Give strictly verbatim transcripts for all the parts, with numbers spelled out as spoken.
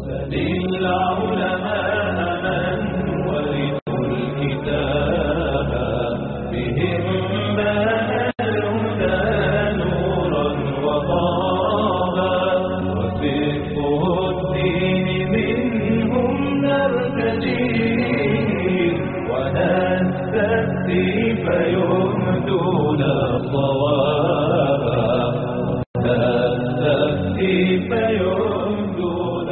سل العلماء من ورثوا الكتاب بهم بان الهدى نورا وطابا وسفه الدين منهم نرتجيه ونستفتي فيهدون صوابا ونستفتي فيهدون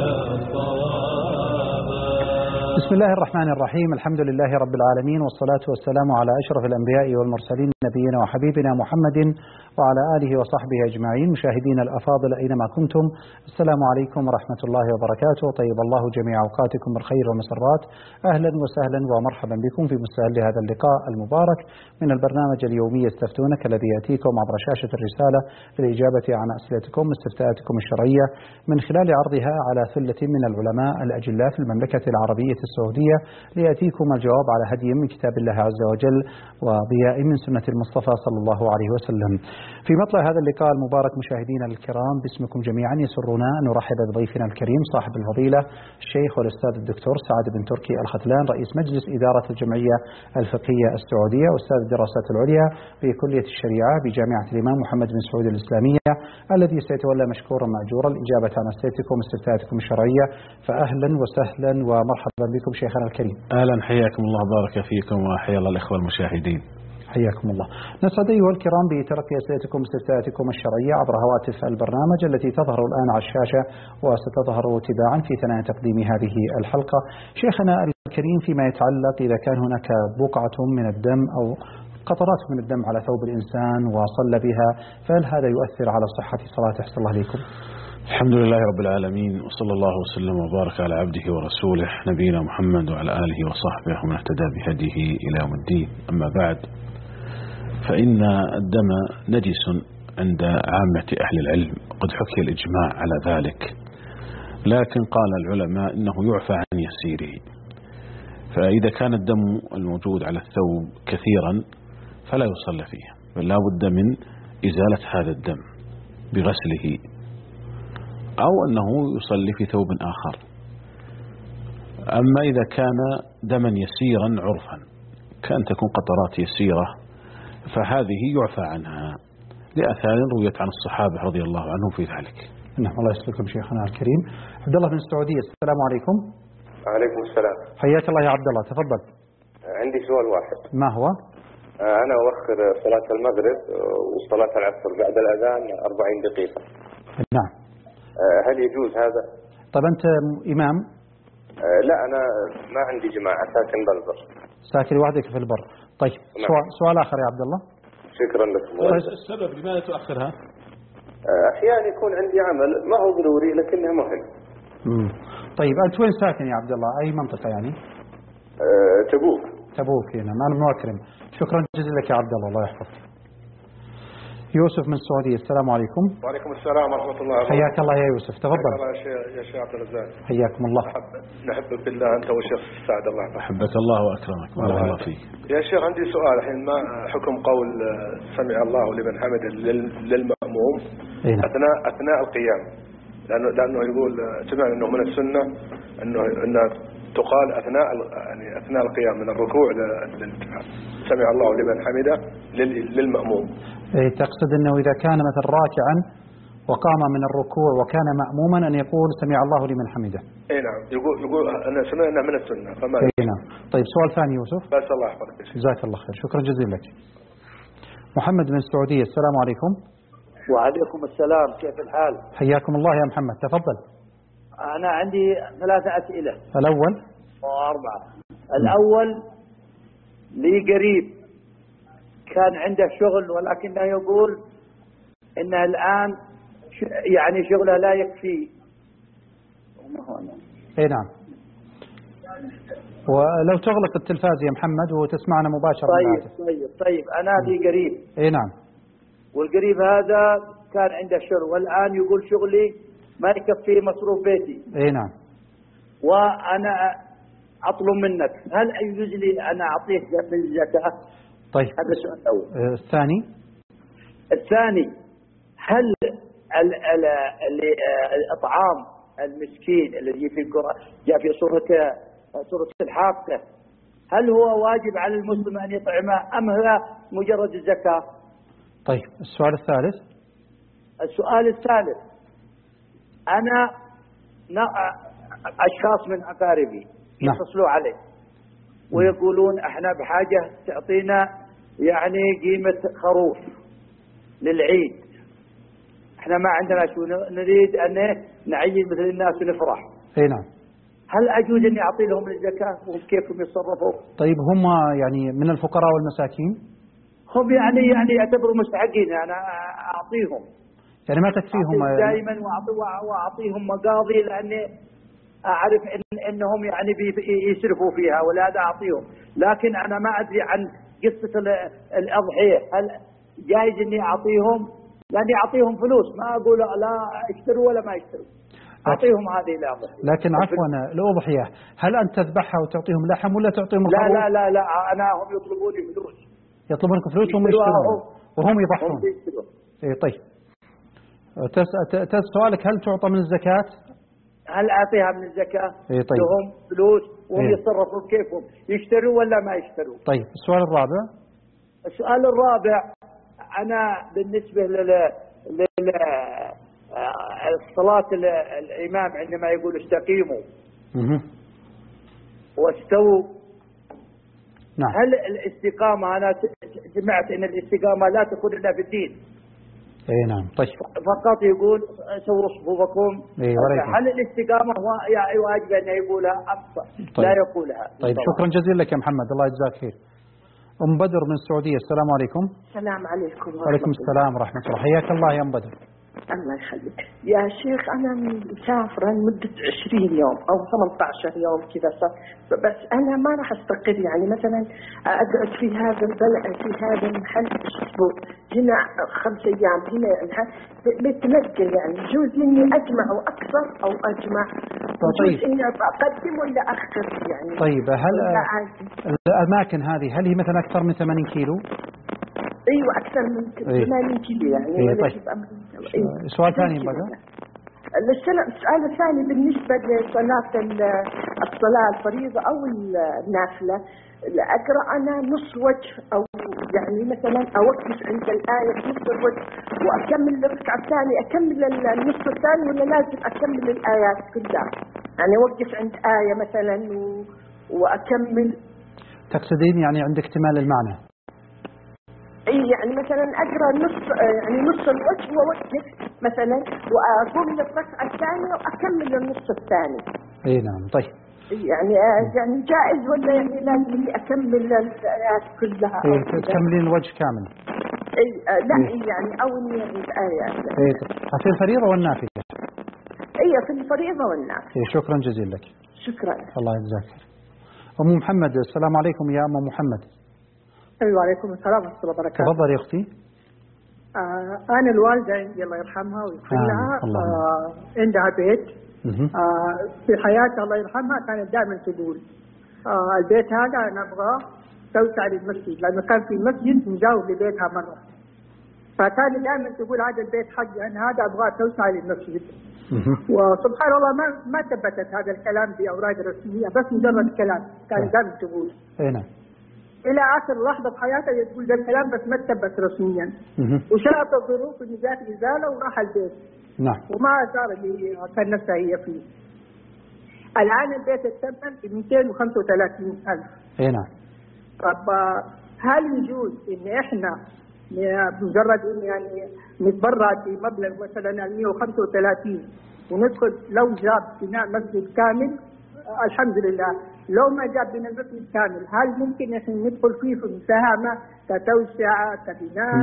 صوابا. بسم الله الرحمن الرحيم. الحمد لله رب العالمين، والصلاة والسلام على أشرف الأنبياء والمرسلين نبينا وحبيبنا محمد وعلى آله وصحبه أجمعين. مشاهدينا الأفاضل أينما كنتم، السلام عليكم ورحمة الله وبركاته. طيب الله جميع أوقاتكم بالخير والمسرات. أهلا وسهلا ومرحبا بكم في مستهل هذا اللقاء المبارك من البرنامج اليومي استفتونك، الذي يأتيكم عبر شاشة الرسالة للإجابة عن أسئلتكم واستفتاءاتكم الشرعية من خلال عرضها على ثلة من العلماء الأجلاء في المملكة العربية السعودية، ليأتيكم الجواب على هدي من كتاب الله عز وجل وضياء من سنة المصطفى صلى الله عليه وسلم. في مطلع هذا اللقاء المبارك مشاهدينا الكرام، باسمكم جميعا يسرنا أن نرحب بضيفنا الكريم صاحب الفضيلة الشيخ والأستاذ الدكتور سعد بن تركي الختلان، رئيس مجلس إدارة الجمعية الفقهية السعودية وأستاذ الدراسات العليا في كلية الشريعة بجامعة الإمام محمد بن سعود الإسلامية، الذي سيتولى مشكورا مأجورا الإجابة عن أسئلتكم واستفتاءاتكم الشرعية. فأهلا وسهلا ومرحبا بكم شيخنا الكريم. أهلا، حياكم الله، بارك فيكم، وحيا الله الإخوة المشاهدين. حياكم الله. نسعد أيها الكرام بتلقي أسئلتكم واستفتاءاتكم الشرعية عبر هواتف البرنامج التي تظهر الآن على الشاشة وستظهر تباعا في ثنايا تقديم هذه الحلقة. شيخنا الكريم، فيما يتعلق إذا كان هناك بقعة من الدم أو قطرات من الدم على ثوب الإنسان وصلى بها، فهل هذا يؤثر على صحة صلاته؟ أحسن الله عليكم. الحمد لله رب العالمين، وصلى الله وسلم وبارك على عبده ورسوله نبينا محمد وعلى آله وصحبه ومن اهتدى بهديه إلى يوم الدين. أما بعد، فإن الدم نجس عند عامة أهل العلم، قد حكي الإجماع على ذلك، لكن قال العلماء إنه يعفى عن يسيره. فإذا كان الدم الموجود على الثوب كثيرا فلا يصلى فيه، بل لا بد من إزالة هذا الدم بغسله، أو أنه يصلي في ثوب آخر. أما إذا كان دما يسيرا عرفا، كأن تكون قطرات يسيرة، فهذه يعفى عنها لآثار رويت عن الصحابة رضي الله عنهم في ذلك. نعم، الله يسلمكم شيخنا الكريم. عبد الله من السعودية، السلام عليكم. وعليكم السلام. حياك الله يا عبد الله، تفضل. عندي سؤال واحد. ما هو؟ أنا أؤخر صلاة المغرب وصلاة العصر بعد الأذان أربعين دقيقة. نعم. هل يجوز هذا؟ طيب أنت إمام؟ لا، أنا ما عندي جماعة، ساكن بالبر. ساكن وحدك في البر. طيب سؤال, سؤال آخر يا عبد الله. شكرا لكم. السبب لماذا تؤخرها؟ أحيانا يكون عندي عمل ما هو ضروري لكنه مهم. مم. طيب أنت وين ساكن يا عبد الله؟ أي منطقة يعني؟ أه تبوك. تبوك هنا. أنا مكرم. شكرا جزيلا لك يا عبد الله، الله يحفظك. يوسف من السعودية، السلام عليكم. وعليكم السلام ورحمة الله وبركاته. حياك الله يا يوسف، تفضل. يا شيخ عبد الرزاق. حياكم الله. نحبك بالله أنت والشيخ سعد. الله أحبك الله وأكرمك، بارك الله فيك. يا شيخ عندي سؤال الحين، ما حكم قول سمع الله لمن حمد للمأموم أثناء أثناء القيام؟ لأنه لأنه يقول سمعنا أنه من السنة أنه أنه تقال أثناء يعني أثناء القيام من الركوع سمع الله لمن حمده للمأموم. تقصد أنه إذا كان مثل راكعا وقام من الركوع وكان مأموما أن يقول سمع الله لمن حمده؟ اي نعم، يقول يقول أنا سمعنا من السنة. فما اي نعم. طيب سؤال ثاني يوسف. بس الله يحفظك. جزاك الله خير، شكرا جزيلا لك. محمد من السعودية، السلام عليكم. وعليكم السلام، كيف الحال؟ حياكم الله يا محمد، تفضل. أنا عندي ثلاثة أسئلة. الأول وأربعة. الأول لي قريب كان عنده شغل، ولكنه يقول إنه الآن يعني شغله لا يكفي. اي نعم. ولو تغلق التلفاز يا محمد وتسمعنا مباشرة. طيب طيب طيب أنا لي قريب. اي نعم. والقريب هذا كان عنده شغل، والآن يقول شغلي ما يكفي مصروف بيتي. اي نعم. وأنا أطلب منك، هل يجوز لي أنا أعطيه من الزكاة؟ طيب. هذا السؤال الأول. آه الثاني. الثاني، هل ال ال الإطعام المسكين الذي في القرآن جاء في سورة سورة الحاقة، هل هو واجب على المسلم أن يطعمه أم هو مجرد الزكاة؟ طيب السؤال الثالث. السؤال الثالث، أنا أشخاص من أقاربي يتصلوا علي ويقولون احنا بحاجة تعطينا يعني قيمة خروف للعيد، احنا ما عندنا شو نريد أن نعيد مثل الناس ونفرح. اي نعم. هل أجوز أني أعطي لهم الزكاة وكيفهم يتصرفوا؟ طيب هم يعني من الفقراء والمساكين؟ هم يعني يعني يعتبروا مستحقين أنا أعطيهم، يعني ما تكفيهم دائما وأعطيهم مقاضي لأني أعرف إن إنهم يعني يسرفوا فيها ولا أعطيهم، لكن أنا ما أدري عن قصة الأضحية، هل جائز إني أعطيهم؟ لأني أعطيهم فلوس، ما أقول لا اشتروا ولا ما يشتروا، أعطيهم هذه الأضحية. لكن عفوا الأضحية هل أنت تذبحها وتعطيهم لحم ولا تعطيهم لا الخروف؟ لا لا لا أنا هم يطلبوني فلوس. يطلبونك فلوس وهم يشترون وهم يضحون. إيه طيب. تس سؤالك هل تعطى من الزكاة؟ هل أعطيها من الزكاة؟ إيه طيب. لهم فلوس وهم إيه؟ يتصرفوا كيفهم، يشتروا ولا ما يشتروا؟ طيب السؤال الرابع. السؤال الرابع، أنا بالنسبة لل لل الصلاة الإمام عندما يقول استقيموا مه. واستووا، نعم. هل الاستقامة، أنا سمعت أن الاستقامة لا تكون إلا في الدين. اي نعم. طيب فقط يقول سووا صفوفكم. إيه هل الاستقامة هو واجب أن يقولها أكثر؟ طيب. لا يقولها. طيب شكرا جزيلا لك يا محمد، الله يجزاك خير. أم بدر من السعودية، السلام عليكم. السلام عليكم. وعليكم السلام ورحمة الله، حياك الله يا أم بدر. الله يخليك يا شيخ، أنا مسافرة لمدة عشرين يوم أو ثمانية عشر يوم كذا، بس أنا ما راح أستقر، يعني مثلا أقعد في هذا البلد في هذا المحل أسبوع، هنا خمس أيام، هنا يعني بتنقل، يعني يجوز مني أجمع أكثر أو أجمع، يجوز إني أقدم ولا أخر يعني. طيب هل الأماكن هذه هل هي مثلا أكثر من ثمانين كيلو؟ ايوه اكثر من ثمانين كيلو يعني. إيه طيب. أيوة. سؤال ثاني بقى. السؤال الثاني بالنسبه لصلاه الصلاه الفريضه او النافله، اقرا انا نص وجه او يعني مثلا اوقف عند الايه في نص الوجه واكمل الركعه الثانيه، اكمل النص الثاني ولا لازم اكمل الايات كلها؟ يعني اوقف عند ايه مثلا و... واكمل. تقصدين يعني عند اكتمال المعنى؟ اي يعني مثلا اقرا نص يعني نص الوجه واوقف مثلا واقوم للركعه الثانيه واكمل النص الثاني. اي نعم. طيب يعني يعني جائز ولا يعني لازم اكمل الايات كلها؟ إيه تكملين الوجه كامل؟ اي لا إيه؟ يعني او اني الايات. اي في الفريضه والنافله؟ اي في الفريضه والنافله. إيه شكرا جزيلا لك. شكرا. الله يجزاك خير. ام محمد، السلام عليكم يا ام محمد. ايوه وعليكم السلام ورحمه الله وبركاته. تفضل يا اختي. آه انا الوالده عندي الله يرحمها ويغفر لها، آه عندها بيت آه في حياتها الله يرحمها كانت دائما تقول آه البيت هذا انا ابغاه توسع للمسجد، لانه كان في مسجد مجاور لبيتها مره، فكانت دائما تقول هذا البيت حقي انا هذا ابغاه توسع للمسجد. وسبحان الله ما ما ثبتت هذا الكلام باوراق رسميه، بس مجرد كلام كانت دائما تقول. اي نعم. إلى آخر لحظة في حياتها تقول ذا الكلام بس ما تثبت رسميا. وشاءت الظروف إن جات إزالة وراح البيت. نعم. وما صار اللي كان نفسها هي فيه. الآن البيت الثمن ب مئتين وخمسة وثلاثين ألف. إيه نعم. طب هل يجوز إن إحنا مجرد إن يعني نتبرع بمبلغ مثلا مئة وخمسة وثلاثين وندخل لو جاب بناء مسجد كامل الحمد لله، لو ما جاب بنا المسجد كامل هل ممكن احنا ندخل فيه في مساهمه كتوسعه كبناء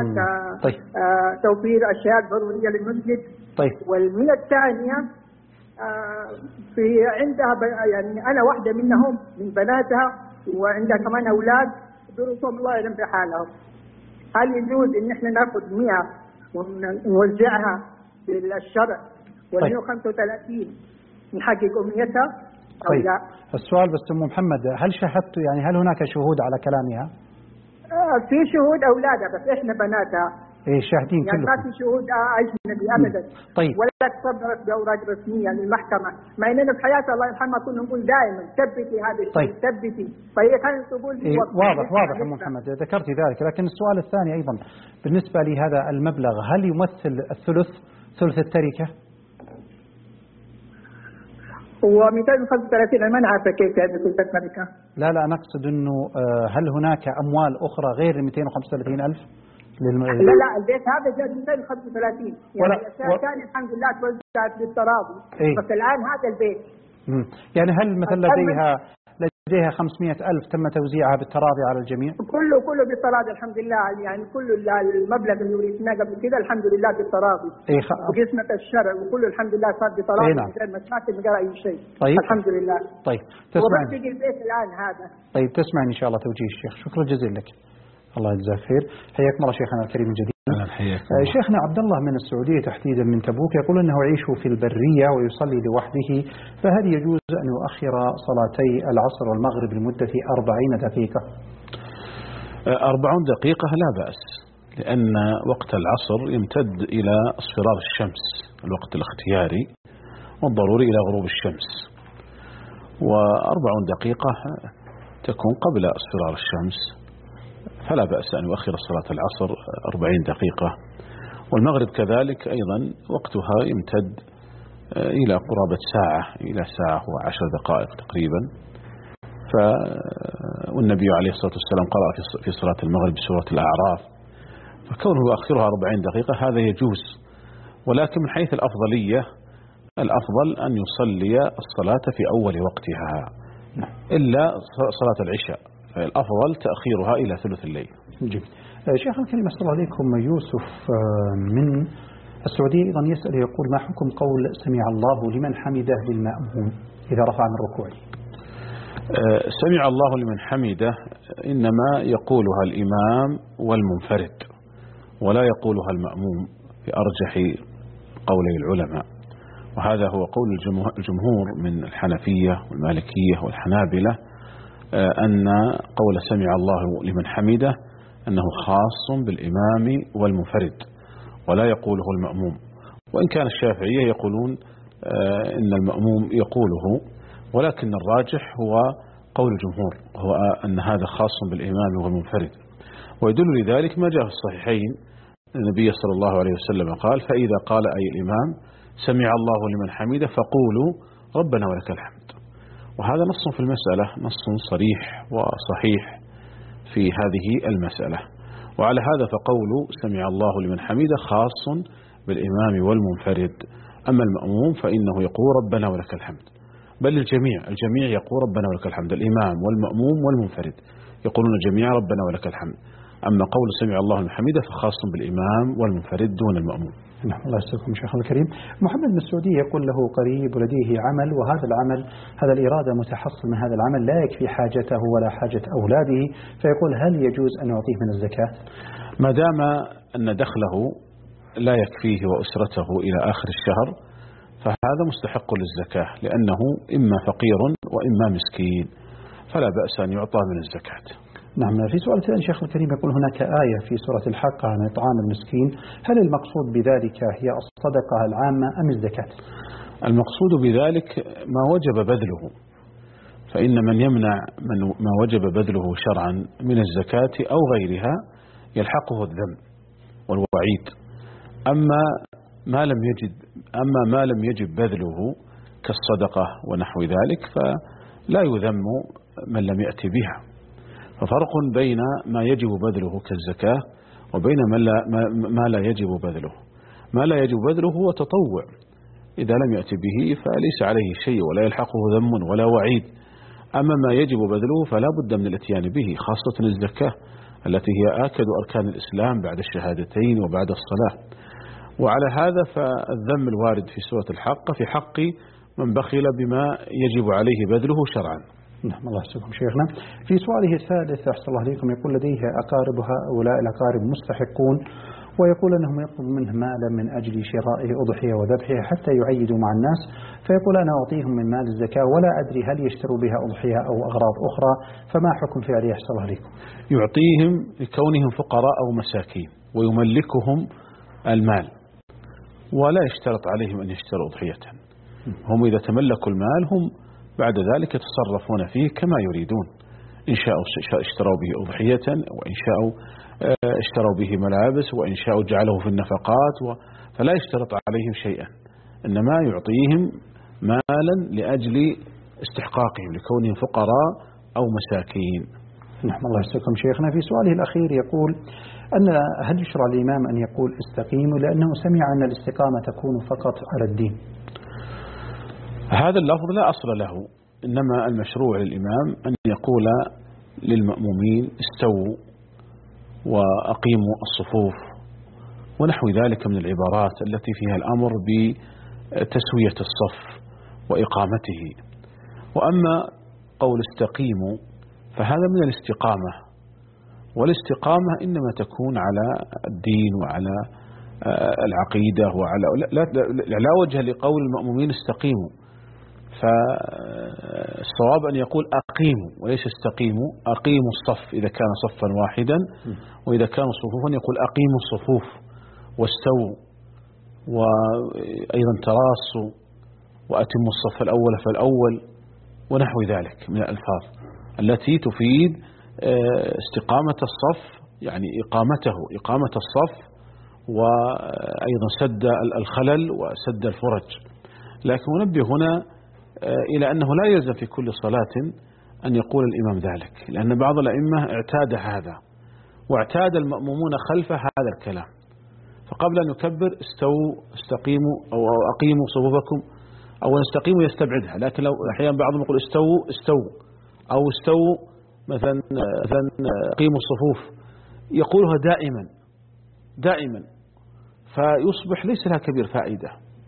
كتوفير طيب. اشياء ضروريه للمسجد؟ طيب. والمية الثانيه آه في عندها يعني انا واحده منهم من بناتها وعندها كمان اولاد ظروفهم الله يعلم بحالهم، هل يجوز ان احنا ناخذ مئة ونوزعها بالشرع وال مئة وخمسة وثلاثين نحقق امنيتها؟ طيب السؤال بس ام محمد، هل شاهدت يعني هل هناك شهود على كلامها؟ آه في شهود اولادها بس احنا بناتها إيه شاهدين يعني كلكم. ما في شهود أجنبي أبدا. طيب. ولا تصدرت بأوراق رسمية للمحكمة، مع أننا في حياة الله يرحمها كنا نقول دائما ثبتي هذا الشيء. طيب. ثبتي، فهي كانت تقول إيه واضح واضح يا محمد ذكرت ذلك، لكن السؤال الثاني أيضا بالنسبة لهذا المبلغ هل يمثل الثلث ثلث التركة؟ هو مئتين وخمسة وثلاثين أنا ما عارفة كيف هذه ثلث التركة. لا لا أنا أقصد إنه هل هناك أموال أخرى غير مئتين وخمسة وثلاثين ألف؟ للم... لا لا البيت هذا جاء مئتين وخمسة وثلاثين، يعني الأشياء و... الثانية الحمد لله توزعت بالتراضي. إيه؟ بس الآن هذا البيت. مم. يعني هل مثلا لديها لديها خمسمئة ألف تم توزيعها بالتراضي على الجميع؟ كله كله بالتراضي الحمد لله، يعني كل المبلغ اللي ورثناه قبل كده الحمد لله بالتراضي. إيه خ... وقسمة الشرع وكله الحمد لله صار بالتراضي. إيه نعم. من غير مشاكل من غير أي شيء. طيب. الحمد لله. طيب تسمعني. وبس البيت الآن هذا. طيب تسمعني إن شاء الله توجيه الشيخ. شكرا جزيلا لك. الله يجزاك خير. حياك الله شيخنا الكريم من جديد. شيخنا عبد الله من السعودية تحديدا من تبوك يقول أنه يعيش في البرية ويصلي لوحده، فهل يجوز أن يؤخر صلاتي العصر والمغرب لمدة أربعين دقيقة؟ أربعون دقيقة لا بأس، لأن وقت العصر يمتد إلى اصفرار الشمس الوقت الاختياري، والضروري إلى غروب الشمس، وأربعون دقيقة تكون قبل اصفرار الشمس، فلا بأس أن يؤخر صلاة العصر أربعين دقيقة. والمغرب كذلك أيضا وقتها يمتد إلى قرابة ساعة إلى ساعة وعشر دقائق تقريبا. ف والنبي عليه الصلاة والسلام قرأ في صلاة المغرب بسورة الأعراف، فكونه يؤخرها أربعين دقيقة هذا يجوز، ولكن من حيث الأفضلية الأفضل أن يصلي الصلاة في أول وقتها إلا صلاة العشاء، فالأفضل تأخيرها إلى ثلث الليل. جميل. شيخ الكريم أسأل الله عليكم يوسف من السعودية أيضا يسأل يقول ما حكم قول سمع الله لمن حمده للمأموم إذا رفع من ركوعه؟ سمع الله لمن حمده إنما يقولها الإمام والمنفرد، ولا يقولها المأموم في أرجح قولي العلماء، وهذا هو قول الجمهور من الحنفية والمالكية والحنابلة، أن قول سمع الله لمن حمده أنه خاص بالإمام والمنفرد ولا يقوله المأموم، وإن كان الشافعية يقولون إن المأموم يقوله، ولكن الراجح هو قول الجمهور، هو أن هذا خاص بالإمام والمنفرد. ويدل لذلك ما جاء في الصحيحين النبي صلى الله عليه وسلم قال فإذا قال أي الإمام سمع الله لمن حمده فقولوا ربنا ولك الحمد. وهذا نص في المسألة، نص صريح وصحيح في هذه المسألة. وعلى هذا فقول سمع الله لمن حمده خاص بالإمام والمنفرد، أما المأموم فإنه يقول ربنا ولك الحمد، بل الجميع الجميع يقول ربنا ولك الحمد، الإمام والمأموم والمنفرد يقولون جميعا ربنا ولك الحمد، أما قول سمع الله لمن حمده فخاص بالإمام والمنفرد دون المأموم. نعم الله يسلمكم شيخ الكريم. محمد من السعودية يقول له قريب ولديه عمل، وهذا العمل هذا الإرادة متحصل من هذا العمل لا يكفي حاجته ولا حاجة أولاده، فيقول هل يجوز أن يعطيه من الزكاة؟ ما دام أن دخله لا يكفيه وأسرته إلى آخر الشهر فهذا مستحق للزكاة، لأنه إما فقير وإما مسكين، فلا بأس أن يعطى من الزكاة. نعم. في سؤال ثاني شيخ الكريم يقول هناك آية في سورة الحق عن إطعام المسكين، هل المقصود بذلك هي الصدقة العامة أم الزكاة؟ المقصود بذلك ما وجب بذله، فإن من يمنع من ما وجب بذله شرعا من الزكاة أو غيرها يلحقه الذم والوعيد، أما ما لم يجد أما ما لم يجب بذله كالصدقة ونحو ذلك فلا يذم من لم يأتي بها. ففرق بين ما يجب بذله كالزكاة وبين ما لا, ما لا يجب بذله. ما لا يجب بذله هو تطوع، إذا لم يأتي به فليس عليه شيء ولا يلحقه ذم ولا وعيد، أما ما يجب بذله فلا بد من الاتيان به، خاصة الزكاة التي هي آكد أركان الإسلام بعد الشهادتين وبعد الصلاة. وعلى هذا فالذم الوارد في سورة الحق في حق من بخل بما يجب عليه بذله شرعا. نعم الله يسلمكم شيخنا. في سؤاله الثالث أحسن الله عليكم يقول لديه أقارب، هؤلاء الأقارب مستحقون، ويقول أنهم يطلب منه مالا من أجل شراء أضحية وذبحها حتى يعيدوا مع الناس، فيقول أنا أعطيهم من مال الزكاة ولا أدري هل يشتروا بها أضحية أو أغراض أخرى، فما حكم فعله أحسن الله عليكم؟ يعطيهم لكونهم فقراء أو مساكين، ويملكهم المال، ولا يشترط عليهم أن يشتروا أضحية. هم إذا تملكوا المال هم بعد ذلك يتصرفون فيه كما يريدون، إن شاءوا اشتروا به أضحية، وإن شاءوا اشتروا به ملابس، وإن شاءوا جعله في النفقات، فلا يشترط عليهم شيئا، إنما يعطيهم مالا لأجل استحقاقهم لكونهم فقراء أو مساكين. نعم الله يسلمكم شيخنا. في سؤاله الأخير يقول أن هل يشرع الإمام أن يقول استقيموا لأنه سمع أن الاستقامة تكون فقط على الدين؟ هذا اللفظ لا أصل له، إنما المشروع للإمام أن يقول للمأمومين استووا وأقيموا الصفوف ونحو ذلك من العبارات التي فيها الأمر بتسوية الصف وإقامته. وأما قول استقيموا فهذا من الاستقامة، والاستقامة إنما تكون على الدين وعلى العقيدة وعلى لا, لا, لا وجه لقول المأمومين استقيموا، فالصواب أن يقول أقيموا وليس استقيموا. أقيموا الصف إذا كان صفا واحدا، وإذا كانوا صفوفا يقول أقيموا الصفوف واستووا، وأيضا تراصوا وأتموا الصف الأول فالأول ونحو ذلك من الألفاظ التي تفيد استقامة الصف، يعني إقامته إقامة الصف، وأيضا سد الخلل وسد الفرج. لكن ننبه هنا إلى أنه لا يلزم في كل صلاة أن يقول الإمام ذلك، لأن بعض الأئمة اعتاد هذا، واعتاد المأمومون خلف هذا الكلام، فقبل أن يكبر استووا استقيموا أو أقيموا صفوفكم أو استقيموا يستبعدها. لكن لو أحيانا بعضهم يقول استووا استووا أو استووا مثلا مثلا أقيموا الصفوف، يقولها دائما دائما، فيصبح ليس لها كبير فائدة.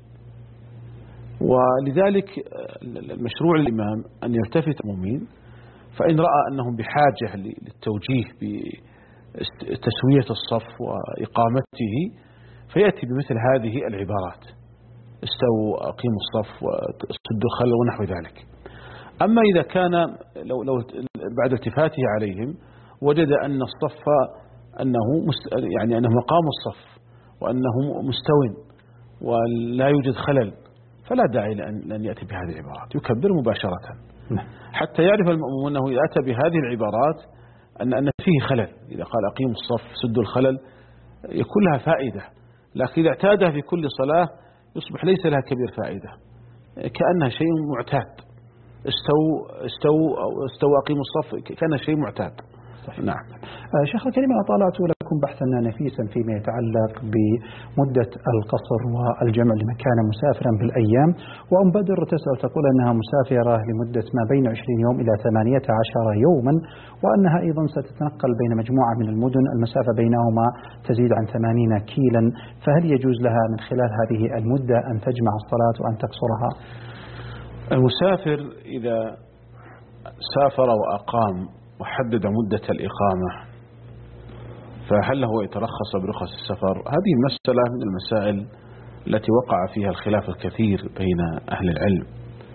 ولذلك المشروع للإمام أن يلتفت المؤمنين، فإن رأى أنهم بحاجة للتوجيه بتسوية الصف وإقامته فيأتي بمثل هذه العبارات: استووا أقيموا الصف وسدوا الخلل ونحو ذلك. أما إذا كان لو, لو بعد التفاته عليهم وجد أن الصف أنه يعني أنه مقام الصف وأنه مستو ولا يوجد خلل، فلا داعي لأن يأتي بهذه العبارات، يكبر مباشرة حتى يعرف المأموم أنه إذا أتى بهذه العبارات أن أن فيه خلل. إذا قال أقيموا الصف سدوا الخلل يكون لها فائدة، لكن إذا اعتادها في كل صلاة يصبح ليس لها كبير فائدة، كأنها شيء معتاد. استووا استووا أو استووا أقيموا الصف كان شيء معتاد. نعم. شيخ الكريم، أنا طالعت لكم بحثا نفيسا فيما يتعلق بمدة القصر والجمع لمن كان مسافرا بالأيام، وأم بدر تسأل تقول أنها مسافرة لمدة ما بين عشرين يوم إلى ثمانية عشر يوما، وأنها أيضا ستتنقل بين مجموعة من المدن المسافة بينهما تزيد عن ثمانين كيلا، فهل يجوز لها من خلال هذه المدة أن تجمع الصلاة وأن تقصرها؟ المسافر إذا سافر وأقام وحدد مدة الإقامة فهل له يترخص برخص السفر؟ هذه مسألة من المسائل التي وقع فيها الخلاف الكثير بين أهل العلم،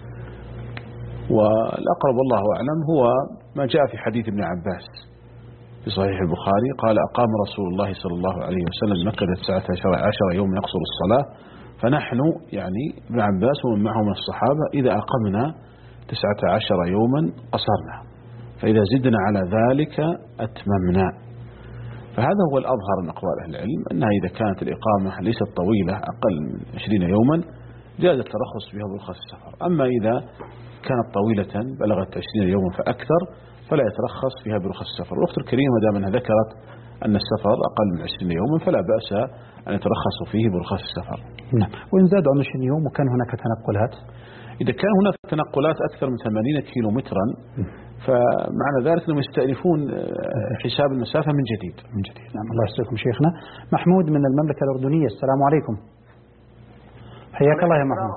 والأقرب والله أعلم هو ما جاء في حديث ابن عباس في صحيح البخاري قال: أقام رسول الله صلى الله عليه وسلم مكة تسعة عشر يوم يقصر الصلاة، فنحن يعني ابن عباس ومن معه من الصحابة إذا أقمنا تسعة عشر يوما قصرنا، فإذا زدنا على ذلك أتممنا. فهذا هو الأظهر من أقوال أهل العلم، أنها إذا كانت الإقامة ليست طويلة أقل من عشرين يوما جاز الترخص بها برخص السفر. أما إذا كانت طويلة بلغت عشرين يوما فأكثر فلا يترخص فيها برخص السفر. الأخت الكريمة دام أنها ذكرت أن السفر أقل من عشرين يوما فلا بأس أن يترخص فيه برخص السفر. نعم. وإن زاد عن عشرين يوم وكان هناك تنقلات، إذا كان هناك تنقلات أكثر من ثمانين كيلو مترا فمعنى ذلك أنهم يستأنفون حساب المسافة من جديد. من جديد. نعم. الله يسلمكم شيخنا. محمود من المملكة الأردنية، السلام عليكم. حياك الله يا محمود.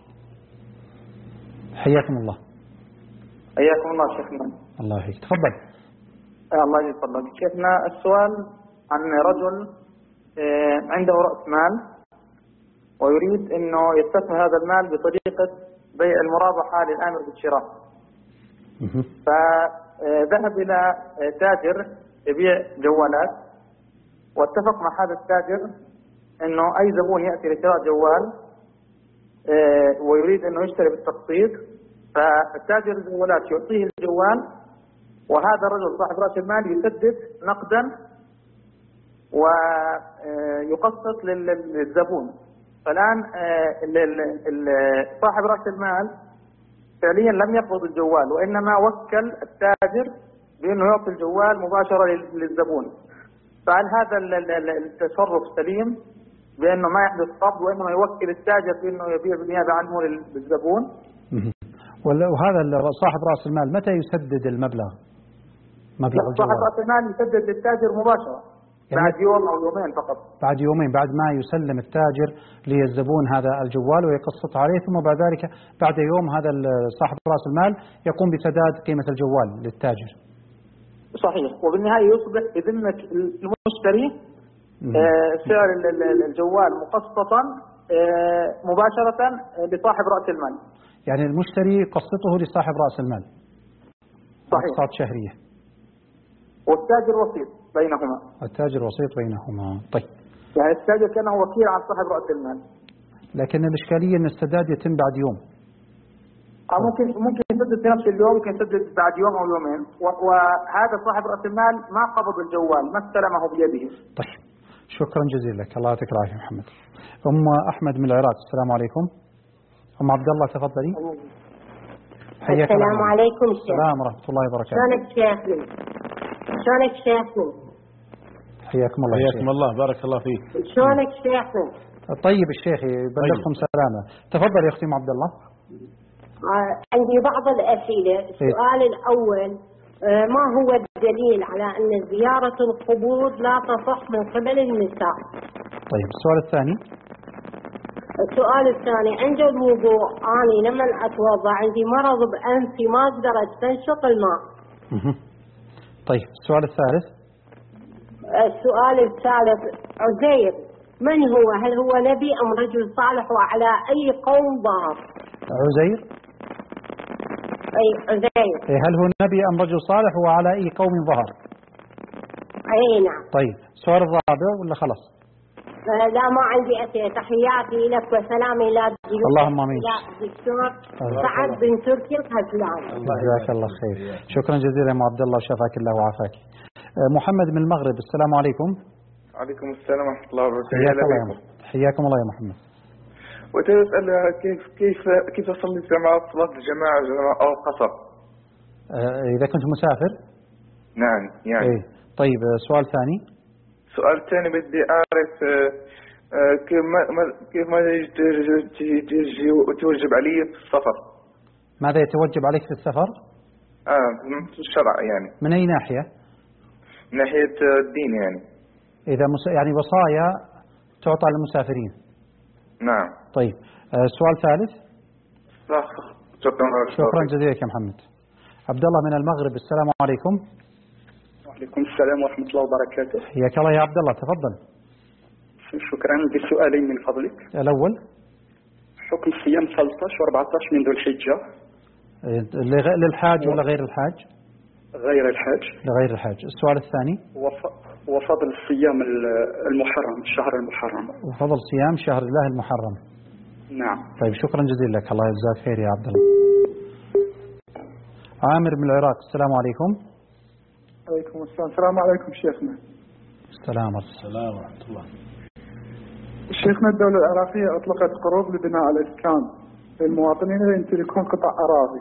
حياكم الله. حياكم الله شيخنا. الله يحييك، تفضل. الله يتفضل شيخنا. السؤال عن رجل عنده رأس مال ويريد أنه يستثمر هذا المال بطريقة بيع المرابحة للآمر بالشراء، فذهب إلى تاجر يبيع جوالات واتفق مع هذا التاجر انه اي زبون ياتي لشراء جوال اه ويريد انه يشتري بالتقسيط، فالتاجر الجوالات يعطيه الجوال، وهذا الرجل صاحب راس المال يسدد نقدا ويقسط للزبون. فالان صاحب راس المال فعليا لم يقبض الجوال، وانما وكل التاجر بانه يعطي الجوال مباشره للزبون. فهل هذا التصرف سليم بانه ما يحدث قبض، وانه يوكل التاجر بانه يبيع بالنيابه عنه للزبون؟ وهذا صاحب راس المال متى يسدد المبلغ؟ مبلغ الجوال صاحب راس المال يسدد للتاجر مباشره يعني بعد يوم او يومين فقط. بعد يومين بعد ما يسلم التاجر للزبون هذا الجوال ويقسط عليه، ثم بعد ذلك بعد يوم هذا صاحب راس المال يقوم بسداد قيمه الجوال للتاجر. صحيح، وبالنهايه يصبح بذمه المشتري آه سعر الجوال مقسطا آه مباشره لصاحب راس المال. يعني المشتري يقسطه لصاحب راس المال. صحيح. اقساط شهريه. والتاجر وسيط بينهما. التاجر وسيط بينهما. طيب. يعني التاجر كانه وكيل عن صاحب راس المال. لكن الاشكاليه ان السداد يتم بعد يوم. اه ممكن ممكن يسدد في نفس اليوم، ممكن يسدد بعد يوم او يومين، وهذا صاحب راس المال ما قبض الجوال، ما استلمه بيده. طيب. شكرا جزيلا لك، الله يعطيك العافيه محمد. ام احمد من العراق، السلام عليكم. ام عبد الله تفضلي. حياك الله. السلام عليكم شيخ. السلام ورحمه الله وبركاته. شلونك شيخنا؟ شلونك شيخنا؟ حياكم الله. حياكم الله، بارك الله فيك. شلونك شيخنا؟ طيب الشيخ يبلغكم طيب. سلامه. تفضل يا اختي ام عبد الله. آه عندي بعض الاسئله. السؤال إيه؟ الاول آه ما هو الدليل على ان زياره القبور لا تصح من قبل النساء؟ طيب السؤال الثاني. السؤال الثاني عند الوضوء اني لما اتوضا عندي مرض بانفي ما اقدر استنشق الماء. طيب السؤال الثالث. السؤال الثالث عزير من هو؟ هل هو نبي ام رجل صالح وعلى اي قوم ظهر؟ عزير. اي عزير. هل هو نبي ام رجل صالح وعلى اي قوم ظهر؟ اي نعم. طيب السؤال الرابع ولا خلاص؟ لا ما عندي أسئلة. تحياتي لك وسلامي إلى اللهم امين. الدكتور سعد بن تركي الغزلان. جزاك الله خير. شكرا جزيلا يا عبد الله، شفاك الله وعافاك. محمد من المغرب، السلام عليكم. وعليكم السلام ورحمة الله وبركاته. حياك الله يا حياكم الله يا محمد. وتسأل كيف كيف كيف أصلي جماعة صلاة الجماعة أو القصر؟ إذا كنت مسافر؟ نعم يعني. إيه. طيب سؤال ثاني. سؤال ثاني بدي أعرف كيف ما كيف ماذا يتوجب علي في السفر؟ ماذا يتوجب عليك في السفر؟ آه في الشرع يعني. من أي ناحية؟ من ناحية الدين يعني. إذا مس... يعني وصايا تعطى للمسافرين. نعم. طيب السؤال الثالث. لا شكرا. شكرا جزيلا يا محمد. عبد الله من المغرب، السلام عليكم. وعليكم السلام ورحمة الله وبركاته. حياك الله يا عبد الله، تفضل. شكرا. بسؤالين من فضلك. الأول حكم صيام ثلاثة عشر وأربعة عشر من ذو الحجة للحاج ولا غير الحاج؟ غير الحاج. لغير الحاج. السؤال الثاني. وفضل صيام المحرم، الشهر المحرم. وفضل صيام شهر الله المحرم. نعم. طيب شكرا جزيلا لك، الله يجزاك خير يا عبد الله. عامر من العراق، السلام عليكم. عليكم السلام. السلام عليكم شيخنا. السلام السلام ورحمة الله. شيخنا الدولة العراقية أطلقت قروض لبناء الإسكان للمواطنين اللي يمتلكون قطع أراضي.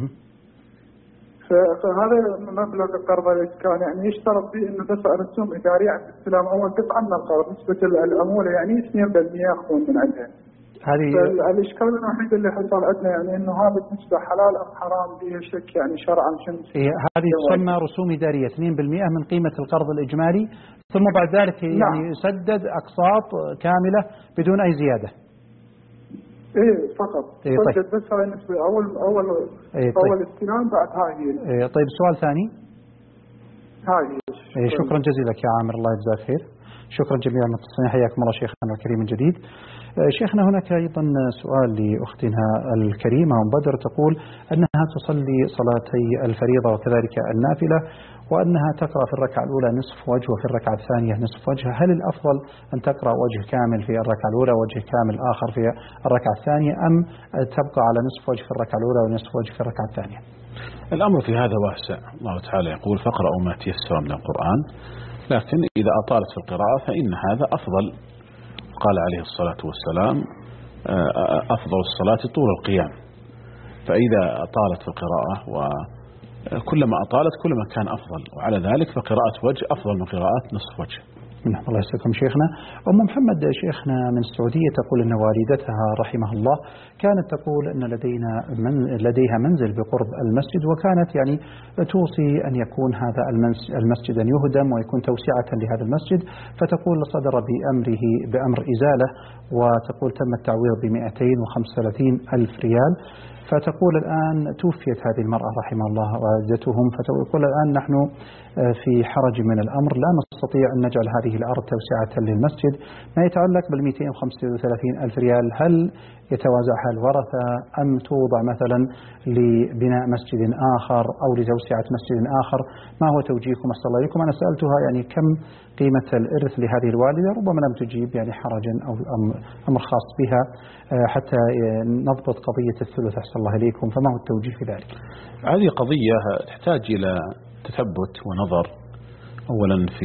فهذا مبلغ قرض الإسكان يعني يشترط فيه إنه دفع رسوم إدارية عند استلام أول قطعة من القرض، نسبة العمولة يعني اثنين بالمئة يأخذون من عندها. هذه الإشكال الوحيد اللي حصل عندنا يعني إنه هذا النسبة حلال أم حرام فيها شك يعني شرعا شنو؟ هذه تسمى رسوم إدارية اثنين بالمئة من قيمة القرض الإجمالي، ثم بعد ذلك يعني نعم. يسدد أقساط كاملة بدون أي زيادة. إيه فقط. إيه طيب. سدد بس هاي النسبة أول أول إيه طيب. أول استلام بعد هاي هي. إيه طيب سؤال ثاني. هاي إيه شكرا جزيلا يا عامر، الله يجزاك خير. شكرا جميع المتصلين، حياكم الله شيخنا الكريم من جديد. شيخنا هناك أيضا سؤال لأختنا الكريمة أم بدر، تقول أنها تصلي صلاتي الفريضة وكذلك النافلة، وأنها تقرأ في الركعة الأولى نصف وجه وفي الركعة الثانية نصف وجه، هل الأفضل أن تقرأ وجه كامل في الركعة الأولى ووجه كامل آخر في الركعة الثانية، أم تبقى على نصف وجه في الركعة الأولى ونصف وجه في الركعة الثانية؟ الأمر في هذا واسع. الله تعالى يقول فاقرأوا ما تيسر من القرآن، لكن إذا أطالت في القراءة فإن هذا أفضل. قال عليه الصلاة والسلام أفضل الصلاة طول القيام، فإذا أطالت في القراءة وكلما أطالت كلما كان أفضل، وعلى ذلك فقراءة وجه أفضل من قراءة نصف وجه. نعم الله يسلمكم شيخنا. أم محمد شيخنا من السعودية تقول أن والدتها رحمها الله كانت تقول أن لدينا من لديها منزل بقرب المسجد، وكانت يعني توصي أن يكون هذا المسجد أن يهدم ويكون توسعة لهذا المسجد، فتقول صدر بأمره بأمر إزالة، وتقول تم التعويض بمئتين وخمسة وثلاثين ألف ريال. فتقول الآن توفيت هذه المرأة رحمه الله والدتهم، فتقول الآن نحن في حرج من الأمر، لا نستطيع أن نجعل هذه الأرض توسعة للمسجد. ما يتعلق بالمئتين وخمسة وثلاثين ألف ريال هل يتوازعها الورثة أم توضع مثلا لبناء مسجد آخر أو لتوسعة مسجد آخر؟ ما هو توجيهكم؟ أسأل الله عليكم. أنا سألتها يعني كم قيمة الإرث لهذه الوالدة، ربما لم تجيب يعني حرجا أو أمر خاص بها حتى نضبط قضية الثلث. أحسن الله إليكم، فما هو التوجيه في ذلك؟ هذه قضية تحتاج إلى تثبت ونظر. أولا في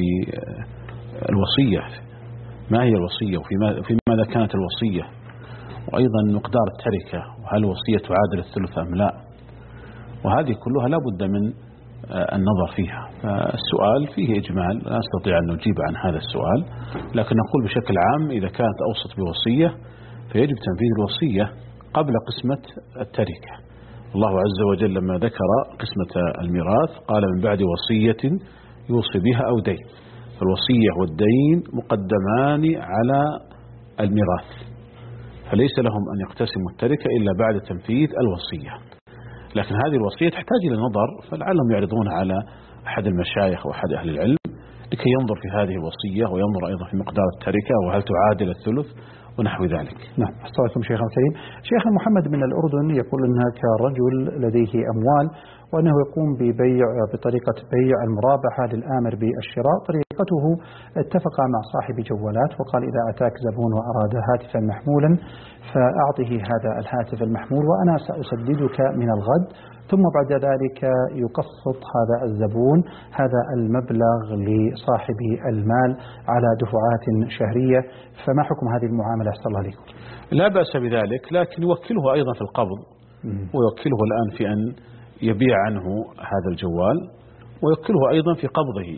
الوصية، ما هي الوصية وفي ماذا كانت الوصية، وأيضا مقدار التركة، وهل الوصية تعادل الثلث أم لا، وهذه كلها لا بد من النظر فيها. فالسؤال فيه إجمال، لا أستطيع أن نجيب عن هذا السؤال، لكن نقول بشكل عام إذا كانت أوصت بوصية فيجب تنفيذ الوصية قبل قسمة التركة. الله عز وجل لما ذكر قسمة الميراث قال من بعد وصية يوصي بها أو دين، فالوصية والدين مقدمان على الميراث، فليس لهم أن يقتسموا التركة إلا بعد تنفيذ الوصية. لكن هذه الوصية تحتاج إلى نظر، فلعلهم يعرضون على أحد المشايخ وأحد أهل العلم لكي ينظر في هذه الوصية وينظر أيضا في مقدار التركة وهل تعادل الثلث ونحو ذلك. نعم أحسنتم شيخ الكريم. شيخ محمد من الأردن يقول أنه كرجل لديه أموال وأنه يقوم ببيع بطريقة بيع المرابحة للآمر بالشراء. طريقته اتفق مع صاحب جوالات وقال إذا أتاك زبون وأراد هاتفا محمولا فأعطه هذا الهاتف المحمول وأنا سأسددك من الغد، ثم بعد ذلك يقسط هذا الزبون هذا المبلغ لصاحب المال على دفعات شهرية. فما حكم هذه المعاملة؟ أحسن الله عليكم. لا بأس بذلك، لكن يوكله أيضا في القبض، ويوكله الآن في أن يبيع عنه هذا الجوال، ويوكله أيضا في قبضه،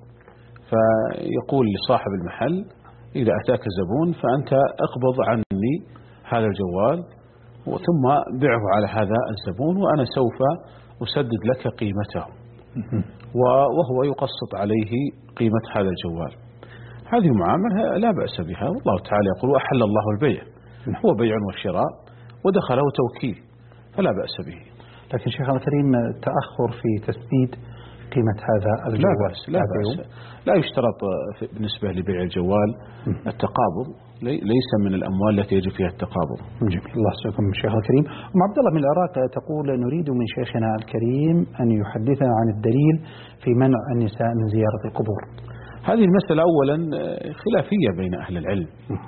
فيقول لصاحب المحل إذا أتاك زبون فأنت اقبض عني هذا الجوال ثم بيعه على هذا الزبون وأنا سوف أسدد لك قيمته، وهو يقسط عليه قيمة هذا الجوال. هذه المعاملة لا بأس بها، والله تعالى يقول وأحل الله البيع، هو بيع وشراء ودخله توكيل فلا بأس به. لكن شيخ الكريم تأخر في تسديد قيمة هذا الجوال لا بأس, لا بأس. لا يشترط بالنسبة لبيع الجوال التقابض، ليس من الأموال التي يجب فيها التقابض. جميل. الله يسعدكم شيخ الكريم. أم عبد الله من العراق تقول نريد من شيخنا الكريم أن يحدثنا عن الدليل في منع النساء من زيارة القبور. هذه المسألة أولا خلافية بين أهل العلم،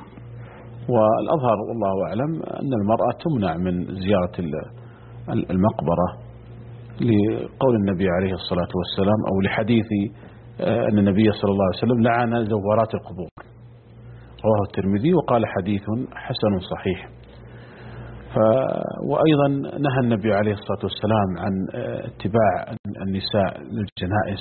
والأظهر والله أعلم أن المرأة تمنع من زيارة المقبرة لقول النبي عليه الصلاة والسلام أو لحديث أن النبي صلى الله عليه وسلم لعن زوارات القبور، رواه الترمذي وقال حديث حسن صحيح. ف وأيضا نهى النبي عليه الصلاة والسلام عن اتباع النساء للجنائز،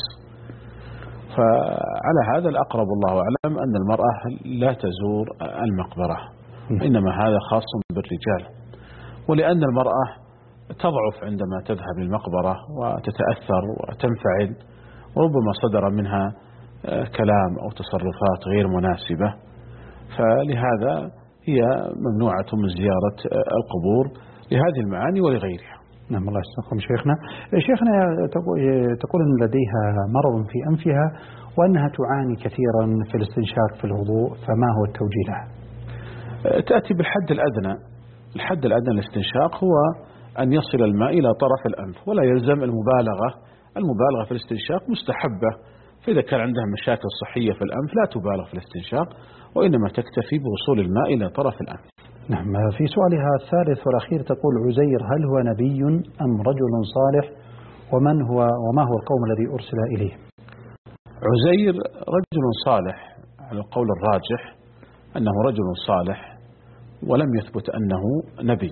فعلى هذا الأقرب الله أعلم أن المرأة لا تزور المقبرة، إنما هذا خاص بالرجال، ولأن المرأة تضعف عندما تذهب للمقبرة وتتأثر وتنفعل، وربما صدر منها كلام أو تصرفات غير مناسبة، فلهذا هي ممنوعة من زيارة القبور لهذه المعاني ولغيرها. نعم الله يسلمكم شيخنا. شيخنا تقول أن لديها مرض في أنفها وأنها تعاني كثيرا في الاستنشاق في الوضوء، فما هو التوجيه لها؟ تأتي بالحد الأدنى. الحد الأدنى للاستنشاق هو أن يصل الماء إلى طرف الأنف، ولا يلزم المبالغة المبالغة في الاستنشاق مستحبة، فإذا كان عندها مشاكل صحية في الأنف لا تبالغ في الاستنشاق، وإنما تكتفي بوصول الماء إلى طرف الأنف. نعم. في سؤالها الثالث والأخير تقول: عزير هل هو نبي أم رجل صالح؟ ومن هو وما هو القوم الذي أرسل إليه؟ عزير رجل صالح على القول الراجح، أنه رجل صالح ولم يثبت أنه نبي.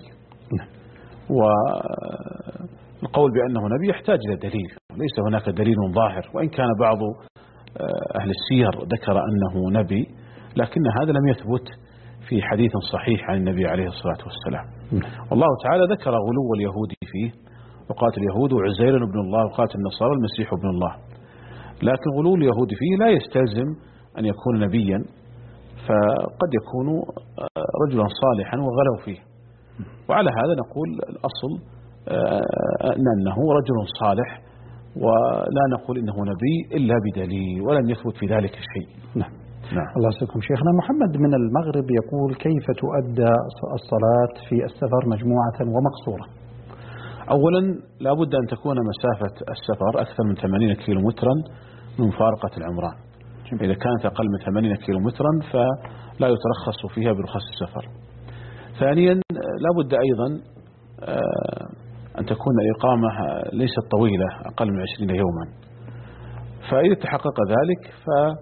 والقول بأنه نبي يحتاج إلى دليل، ليس هناك دليل ظاهر، وإن كان بعض أهل السير ذكر أنه نبي، لكن هذا لم يثبت في حديث صحيح عن النبي عليه الصلاة والسلام. والله تعالى ذكر غلو اليهود فيه، وقالت اليهود عزير ابن الله، وقالت النصارى المسيح ابن الله، لكن غلو اليهود فيه لا يستلزم أن يكون نبيا، فقد يكون رجلا صالحا وغلوا فيه. وعلى هذا نقول الأصل أنه رجل صالح، ولا نقول إنه نبي إلا بدليل، ولم يثبت في ذلك شيء. نعم. نعم. الله يسلمكم شيخنا. محمد من المغرب يقول: كيف تؤدى الصلاة في السفر مجموعة ومقصورة؟ أولا لا بد أن تكون مسافة السفر أكثر من ثمانين كيلو مترا من مفارقة العمران. إذا كانت أقل من ثمانين كيلو مترا فلا يترخص فيها برخص السفر. ثانيا لا بد أيضا أن تكون الإقامة ليست طويلة، أقل من عشرين يوما، فإذا تحقق ذلك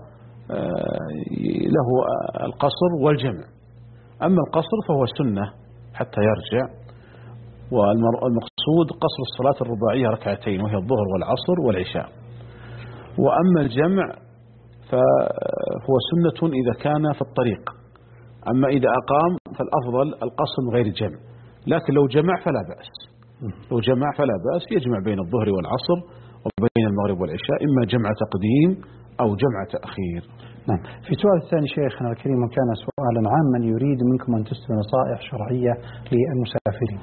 فله القصر والجمع. أما القصر فهو سنة حتى يرجع، والمقصود قصر الصلاة الرباعية ركعتين، وهي الظهر والعصر والعشاء. وأما الجمع فهو سنة إذا كان في الطريق، أما إذا أقام فالأفضل القصر من غير جمع، لكن لو جمع فلا بأس. لو جمع فلا بأس، يجمع بين الظهر والعصر وبين المغرب والعشاء، إما جمع تقديم أو جمع تأخير. نعم. في السؤال الثاني شيخنا الكريم، كان سؤالا عاما يريد منكم أن تسلوا نصائح شرعية للمسافرين.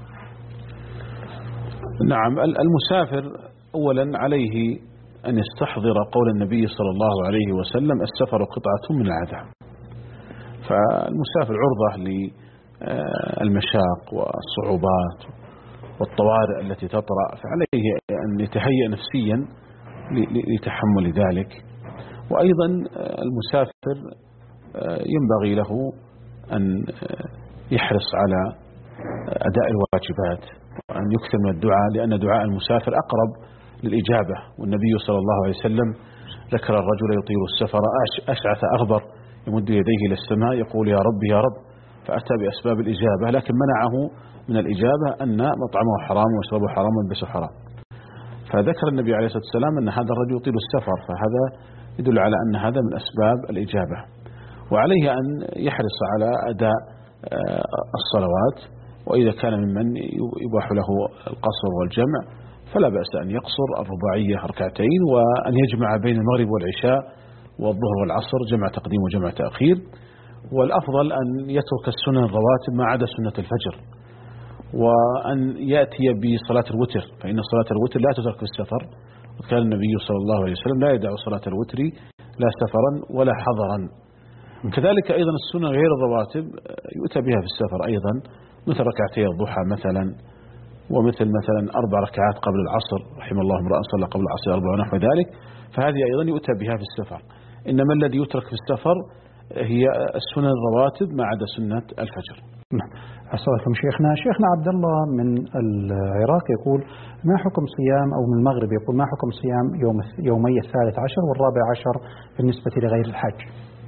نعم. المسافر أولا عليه أن يستحضر قول النبي صلى الله عليه وسلم: السفر قطعة من العذاب. فالمسافر عرضة للمشاق والصعوبات والطوارئ التي تطرأ، فعليه أن يتهيأ نفسيا لتحمل ذلك. وأيضا المسافر ينبغي له أن يحرص على أداء الواجبات، وأن يكثر من الدعاء، لأن دعاء المسافر أقرب للإجابة. والنبي صلى الله عليه وسلم ذكر الرجل يطيل السفر أشعث أغبر يمد يديه إلى السماء يقول: يا رب يا رب، فأتى بأسباب الإجابة، لكن منعه من الإجابة أن مطعمه حرام ومشربه حرام وملبسه حرام. فذكر النبي عليه الصلاة والسلام أن هذا الرجل يطيل السفر، فهذا يدل على أن هذا من أسباب الإجابة. وعليه أن يحرص على أداء الصلوات، وإذا كان ممن يباح له القصر والجمع فلا بأس أن يقصر الرباعية ركعتين، وأن يجمع بين المغرب والعشاء والظهر والعصر جمع تقديم وجمع تأخير. والأفضل أن يترك السنن الرواتب ما عدا سنة الفجر، وأن يأتي بصلاة الوتر، فإن صلاة الوتر لا تترك في السفر، وكان النبي صلى الله عليه وسلم لا يدع صلاة الوتر لا سفرا ولا حضرا. كذلك أيضا السنن غير الرواتب يؤتى بها في السفر أيضا، مثل ركعتي الضحى مثلا، ومثل مثلا أربع ركعات قبل العصر، رحم الله امرأ صلى قبل العصر أربع ونحو ذلك، فهذه أيضا يؤتى بها في السفر. إنما الذي يترك في السفر هي السنن الرواتب ما عدا سنة الفجر. نعم. أسألكم شيخنا. شيخنا عبد الله من العراق يقول: ما حكم صيام، أو من المغرب يقول: ما حكم صيام يوم يومي الثالث عشر والرابع عشر بالنسبة لغير الحج؟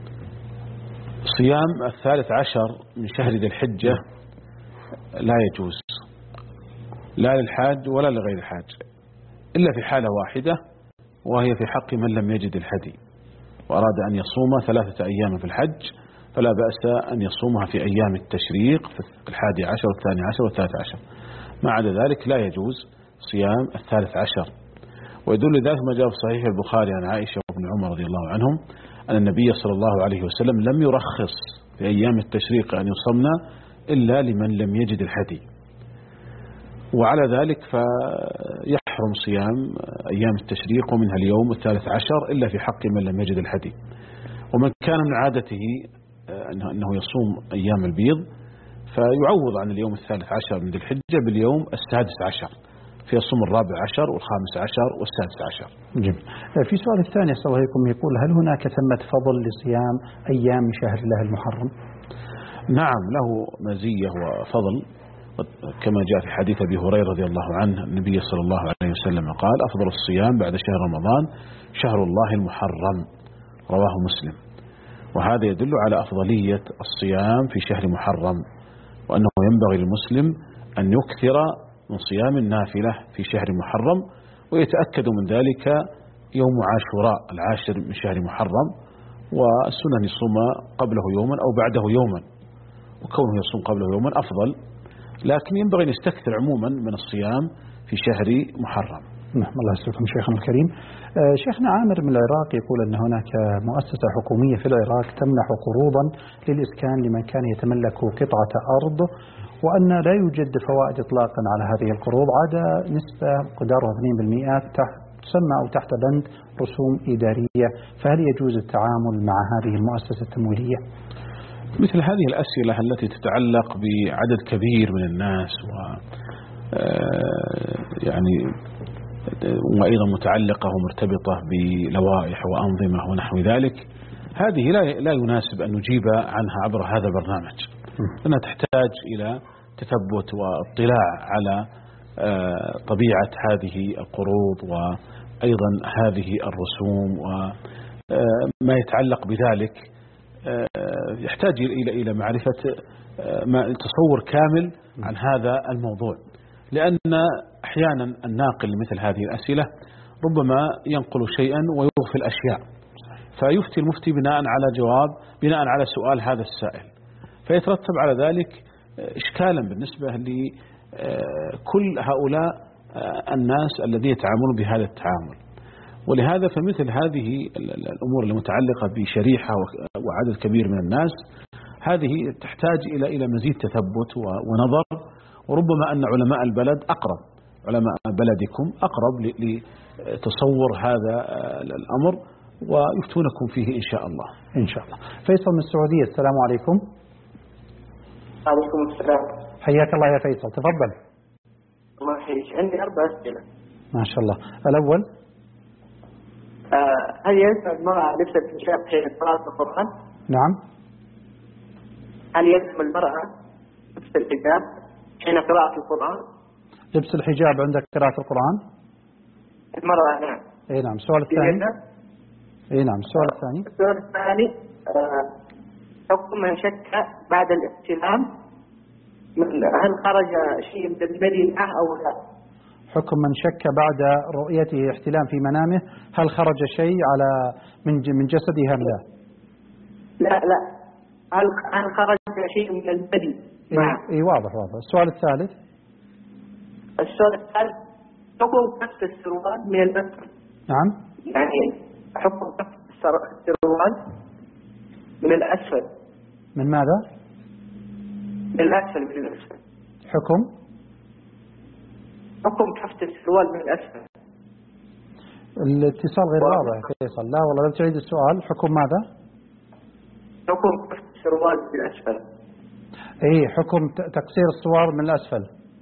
صيام الثالث عشر من شهر ذي الحجة لا يجوز، لا للحاج ولا لغير الحاج، إلا في حالة واحدة، وهي في حق من لم يجد الهدي وأراد أن يصوم ثلاثة أيام في الحج، فلا بأس أن يصومها في أيام التشريق في الحادي عشر والثاني عشر والثالث عشر. ما عدا ذلك لا يجوز صيام الثالث عشر. ويدل ذلك ما جاء في صحيح البخاري عن عائشة وابن عمر رضي الله عنهم أن النبي صلى الله عليه وسلم لم يرخص في أيام التشريق أن يصمنا إلا لمن لم يجد الهدي، وعلى ذلك فيحرم صيام أيام التشريق ومنها اليوم الثالث عشر إلا في حق من لم يجد الهدي. ومن كان من عادته أنه يصوم أيام البيض فيعوض عن اليوم الثالث عشر من ذي الحجة باليوم السادس عشر، فيصوم الرابع عشر والخامس عشر والسادس عشر. جميل. في سؤال الثاني صلى الله عليكم يقول هل هناك ثمة فضل لصيام أيام من شهر الله المحرم؟ نعم له مزية وفضل، كما جاء في حديث أبي هريرة رضي الله عنه النبي صلى الله عليه وسلم قال أفضل الصيام بعد شهر رمضان شهر الله المحرم، رواه مسلم. وهذا يدل على أفضلية الصيام في شهر محرم، وأنه ينبغي للمسلم أن يكثر من صيام النافلة في شهر محرم، ويتأكد من ذلك يوم عاشوراء العاشر من شهر محرم، والسنة يصوم قبله يوما أو بعده يوما، وكونه يصوم قبله يوما أفضل، لكن ينبغي أن يستكثر عموما من الصيام في شهر محرم. نعم الله يسلمكم شيخنا الكريم. آه شيخنا عامر من العراق يقول أن هناك مؤسسة حكومية في العراق تمنح قروضا للإسكان لمن كان يتملك قطعة أرض، وأن لا يوجد فوائد إطلاقا على هذه القروض، عدا نسبة قدرها اثنين بالمئة تسمى أو تحت بند رسوم إدارية، فهل يجوز التعامل مع هذه المؤسسة التمويلية؟ مثل هذه الأسئلة التي تتعلق بعدد كبير من الناس و يعني وأيضا متعلقة ومرتبطة بلوائح وأنظمة ونحو ذلك، هذه لا لا يناسب أن نجيب عنها عبر هذا البرنامج، لأنها تحتاج إلى تثبت واطلاع على طبيعة هذه القروض وأيضا هذه الرسوم وما يتعلق بذلك. يحتاج إلى إلى معرفة تصور كامل عن هذا الموضوع، لأن أحيانا الناقل لمثل هذه الأسئلة ربما ينقل شيئا ويغفل أشياء، فيفتي المفتي بناء على جواب بناء على سؤال هذا السائل، فيترتب على ذلك إشكالا بالنسبة لكل هؤلاء الناس الذين يتعاملون بهذا التعامل. ولهذا فمثل هذه الأمور المتعلقة بشريحة وعدد كبير من الناس هذه تحتاج إلى إلى مزيد تثبت ونظر، وربما أن علماء البلد أقرب، علماء بلدكم أقرب لتصور هذا الأمر ويفتونكم فيه إن شاء الله. إن شاء الله. فيصل من السعودية، السلام عليكم. عليكم السلام. حياك الله يا فيصل، تفضل. الله يحييك. عندي أربع أسئلة. ما شاء الله. الأول آه هل يلزم المرأة لبس الحجاب حين قراءة القرآن؟ نعم. هل يلزم المرأة لبس الحجاب حين قراءة القرآن؟ لبس الحجاب عند قراءة القرآن؟ المرأة نعم. اي نعم. السؤال الثاني. اي نعم. السؤال الثاني. السؤال الثاني آه حكم من شك بعد الاحتلام هل خرج شيء من المدينة أو لا؟ حكم من شك بعد رؤيته احتلام في منامه هل خرج شيء على من من جسده أم لا؟ لا لا. هل هل خرج شيء من البدن؟ نعم. اي واضح واضح. السؤال الثالث. السؤال الثالث حكم كف السروال من الأسفل. نعم. يعني حكم كف السروال من الأسفل. من ماذا؟ من الأسفل من الأسفل. حكم حكم كفت السروال من الأسفل. الاتصال غير واضح يا فيصل. لا والله لو تعيد السؤال. حكم ماذا؟ حكم كفت السروال من الأسفل. ايه حكم تقصير السوار من الأسفل.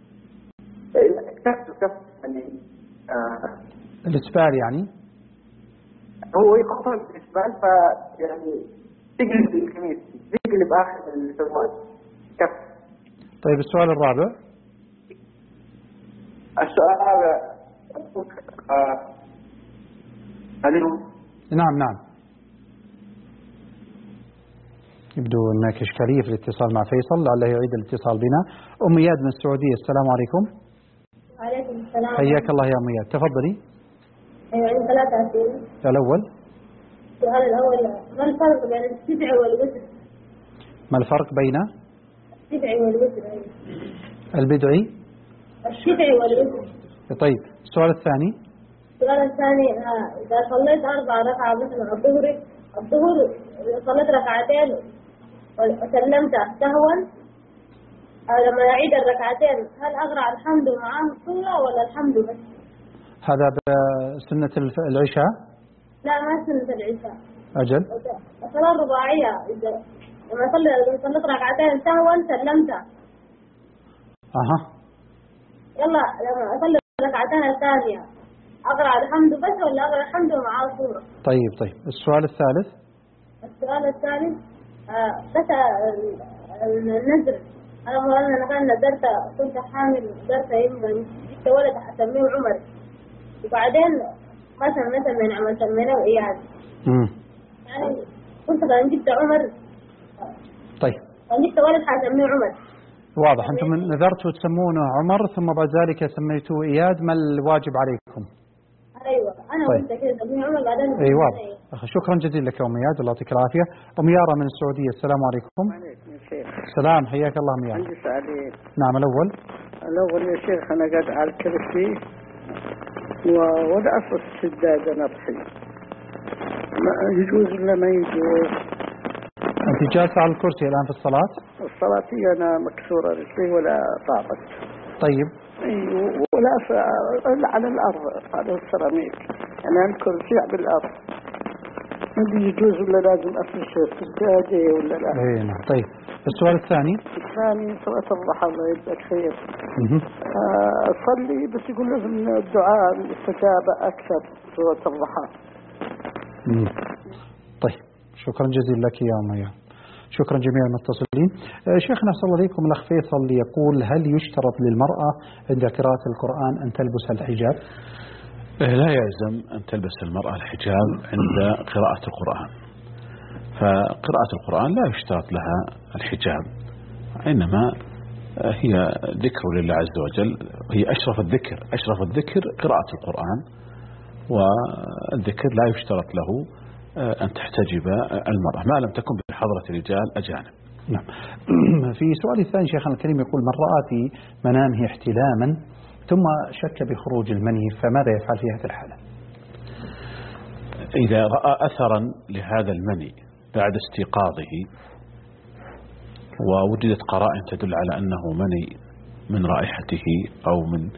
كفت كفت يعني آه الإسبال يعني. هو يقطع الإسبال ف يعني تقلب القميص تقلب آخر السروال كفت. طيب السؤال الرابع. السؤال هذا الو نعم نعم. يبدو هناك إشكالية في الاتصال مع فيصل، لعله يعيد الاتصال بنا. أم إياد من السعودية، السلام عليكم. وعليكم السلام. حياك الله يا أم إياد، تفضلي. أيوة عندي ثلاثة أسئلة. الأول. السؤال الأول ما الفرق بين السبع والوتر؟ ما الفرق بين السبع والوتر؟ البدعي الشفعي والوتر. طيب السؤال الثاني. السؤال الثاني إذا صليت أربع ركعة مثلا الظهر الظهر صليت ركعتين وسلمت سهوا لما يعيد الركعتين هل أقرأ الحمد معاه السورة ولا الحمد بس؟ هذا بسنة العشاء؟ لا ما سنة العشاء. أجل. الصلاة الرباعية إذا لما صليت ركعتين سهوا سلمت. أها. يلا لما أصلي الركعتين الثانية أقرأ الحمد بس ولا أقرأ الحمد ومعاه سورة؟ طيب طيب السؤال الثالث. السؤال الثالث آه بس النذر أنا مرة أنا كان نذرت كنت حامل نذرت يمكن جبت ولد أسميه عمر وبعدين مثلا مثلا من عمل سميناه إياد. امم يعني كنت كان جبت عمر. طيب. كان جبت ولد حسميه عمر. واضح أنتم نذرتوا تسمونه عمر ثم بعد ذلك سميتوه إياد، ما الواجب عليكم؟ أيوة أنا طيب. وأنت كذا سميه عمر بعدين. أي واضح. شكرا جزيلا لك يا أم إياد الله يعطيك العافية. أم يارا من السعودية، السلام عليكم. وعليكم السلام. سلام حياك الله أم يارا. عندي سؤالين. نعم الأول. الأول يا شيخ أنا قاعد على الكرسي ولا أصل السدادة نضحي يجوز ولا ما يجوز؟ أنت جالسة على الكرسي الآن في الصلاة؟ الصلاة أنا مكسورة رجلي ولا طابت. طيب. أيوه ولا على الأرض على السيراميك، أنا يعني الكرسي على الأرض. ما يجوز ولا لازم أفرش السجادة ولا لا؟ إيه نعم. طيب السؤال الثاني. الثاني صلاة الضحى الله يجزاك خير. آه صلي بس يقول لازم الدعاء الاستجابة أكثر صلاة الضحى. مم. طيب شكرا جزيلا لك يا أم يارا. شكرا جميع المتصلين. شيخنا أحسن الله عليكم، الأخ فيصل يقول هل يشترط للمرأة عند قراءة القرآن أن تلبس الحجاب؟ لا يلزم أن تلبس المرأة الحجاب عند قراءة القرآن، فقراءة القرآن لا يشترط لها الحجاب، إنما هي ذكر لله عز وجل، هي أشرف الذكر أشرف الذكر قراءة القرآن، والذكر لا يشترط له أن تحتجب المرأة ما لم تكن بحضرة رجال أجانب. نعم. في سؤال الثاني شيخنا الكريم يقول من رأى في منامه احتلاما ثم شك بخروج المني فماذا يفعل في هذه الحالة؟ إذا رأى أثرا لهذا المني بعد استيقاظه ووجدت قرائن تدل على أنه مني من رائحته أو من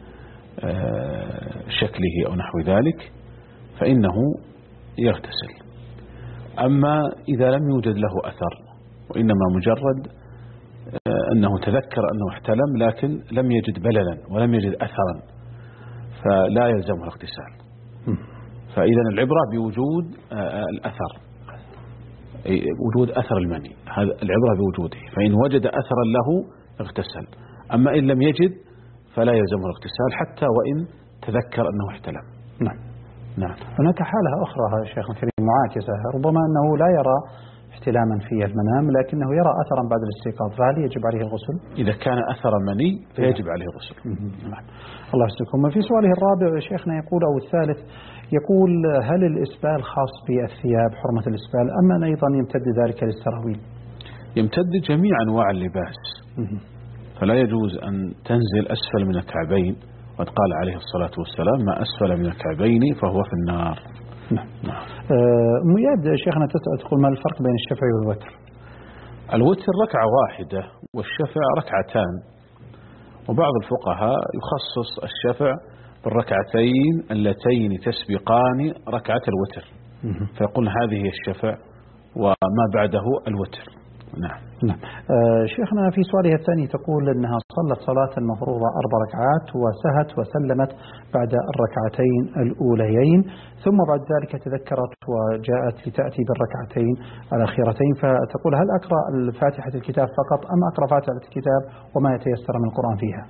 شكله أو نحو ذلك فإنه يغتسل. أما إذا لم يوجد له أثر وإنما مجرد أنه تذكر أنه احتلم لكن لم يجد بللا ولم يجد أثرا فلا يلزمه الاغتسال. فإذا العبرة بوجود الأثر، وجود أثر المني، هذا العبرة بوجوده، فإن وجد أثرا له اغتسل، أما إن لم يجد فلا يلزمه الاغتسال حتى وإن تذكر أنه احتلم. نعم. نعم. هناك حالة أخرى شيخ الكريم معاكسة، ربما أنه لا يرى احتلاما في المنام لكنه يرى أثرا بعد الاستيقاظ، فهل يجب عليه الغسل؟ إذا كان أثر مني فيجب عليه الغسل. نعم. الله يسلمكم. في سؤاله الرابع شيخنا يقول أو الثالث يقول هل الإسبال خاص بالثياب حرمة الإسبال أم أن أيضا يمتد ذلك للسراويل؟ يمتد جميع أنواع اللباس، فلا يجوز أن تنزل أسفل من الكعبين، وقد قال عليه الصلاة والسلام ما أسفل من الكعبين فهو في النار. نعم. آه مياد شيخنا تسأل تقول ما الفرق بين الشفع والوتر؟ الوتر ركعة واحدة والشفع ركعتان، وبعض الفقهاء يخصص الشفع بالركعتين اللتين تسبقان ركعة الوتر فيقول هذه هي الشفع وما بعده الوتر. نعم. نعم. آه شيخنا في سؤالها الثاني تقول أنها صلت صلاة المفروضة أربع ركعات وسهت وسلمت بعد الركعتين الأوليين ثم بعد ذلك تذكرت وجاءت لتأتي بالركعتين الأخيرتين، فتقول هل أقرأ الفاتحة الكتاب فقط أم أقرأ فاتحة الكتاب وما يتيسر من القرآن فيها؟